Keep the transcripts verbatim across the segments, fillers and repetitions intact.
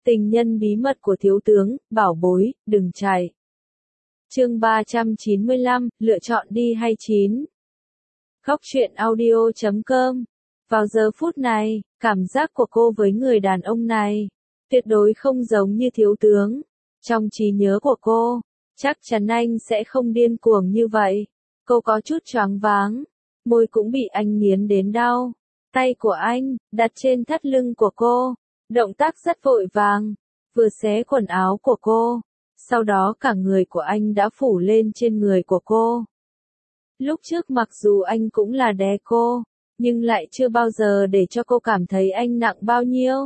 Tình nhân bí mật của thiếu tướng, bảo bối, đừng chạy. Chương ba trăm chín mươi lăm, lựa chọn đi hay chín. Góc truyện audio chấm com. Vào giờ phút này, cảm giác của cô với người đàn ông này tuyệt đối không giống như thiếu tướng. Trong trí nhớ của cô, chắc chắn anh sẽ không điên cuồng như vậy. Cô có chút choáng váng, môi cũng bị anh nghiến đến đau. Tay của anh đặt trên thắt lưng của cô, động tác rất vội vàng, vừa xé quần áo của cô, sau đó cả người của anh đã phủ lên trên người của cô. Lúc trước mặc dù anh cũng là đè cô, nhưng lại chưa bao giờ để cho cô cảm thấy anh nặng bao nhiêu.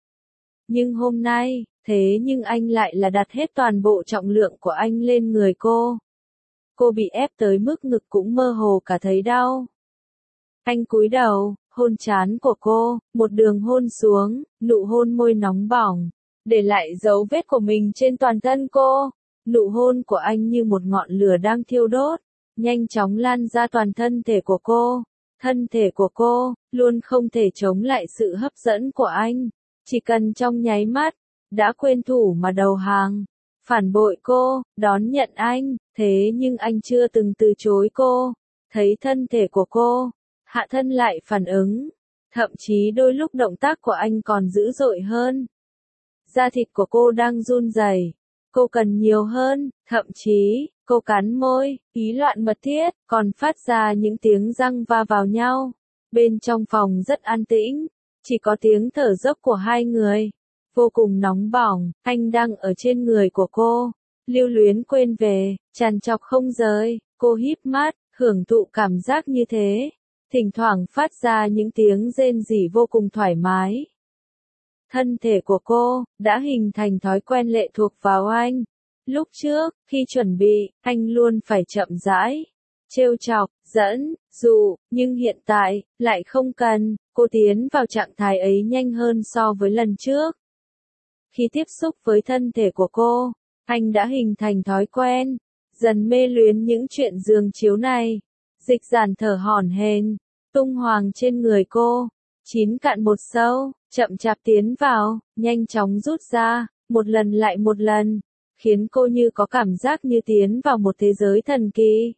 Nhưng hôm nay, thế nhưng anh lại là đặt hết toàn bộ trọng lượng của anh lên người cô. Cô bị ép tới mức ngực cũng mơ hồ cả thấy đau. Anh cúi đầu, hôn trán của cô, một đường hôn xuống, nụ hôn môi nóng bỏng, để lại dấu vết của mình trên toàn thân cô. Nụ hôn của anh như một ngọn lửa đang thiêu đốt, nhanh chóng lan ra toàn thân thể của cô. Thân thể của cô luôn không thể chống lại sự hấp dẫn của anh, chỉ cần trong nháy mắt đã quên thủ mà đầu hàng, phản bội cô, đón nhận anh, thế nhưng anh chưa từng từ chối cô. Thấy thân thể của cô, hạ thân lại phản ứng, thậm chí đôi lúc động tác của anh còn dữ dội hơn. Da thịt của cô đang run rẩy, cô cần nhiều hơn, thậm chí, cô cắn môi, ý loạn mật thiết, còn phát ra những tiếng răng va vào nhau. Bên trong phòng rất an tĩnh, chỉ có tiếng thở dốc của hai người, vô cùng nóng bỏng. Anh đang ở trên người của cô, lưu luyến quên về, trằn trọc không rời. Cô híp mắt, hưởng thụ cảm giác như thế, thỉnh thoảng phát ra những tiếng rên rỉ vô cùng thoải mái. Thân thể của cô đã hình thành thói quen lệ thuộc vào anh. Lúc trước, khi chuẩn bị, anh luôn phải chậm rãi, trêu chọc, dẫn, dụ, nhưng hiện tại, lại không cần. Cô tiến vào trạng thái ấy nhanh hơn so với lần trước. Khi tiếp xúc với thân thể của cô, anh đã hình thành thói quen, dần mê luyến những chuyện giường chiếu này. Dịch Giản thở hổn hển, tung hoàng trên người cô, chín cạn một sâu, chậm chạp tiến vào, nhanh chóng rút ra, một lần lại một lần, khiến cô như có cảm giác như tiến vào một thế giới thần kỳ.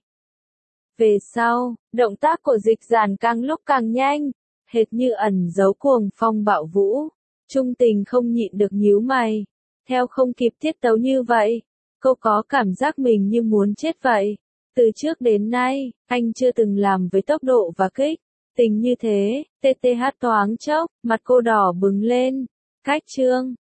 Về sau, động tác của Dịch Giản càng lúc càng nhanh, hệt như ẩn giấu cuồng phong bạo vũ. Trung Tình không nhịn được nhíu mày, theo không kịp tiết tấu như vậy, cô có cảm giác mình như muốn chết vậy. Từ trước đến nay, anh chưa từng làm với tốc độ và kích tình như thế. Tê tê hát thoáng chốc, mặt cô đỏ bừng lên. Cách chương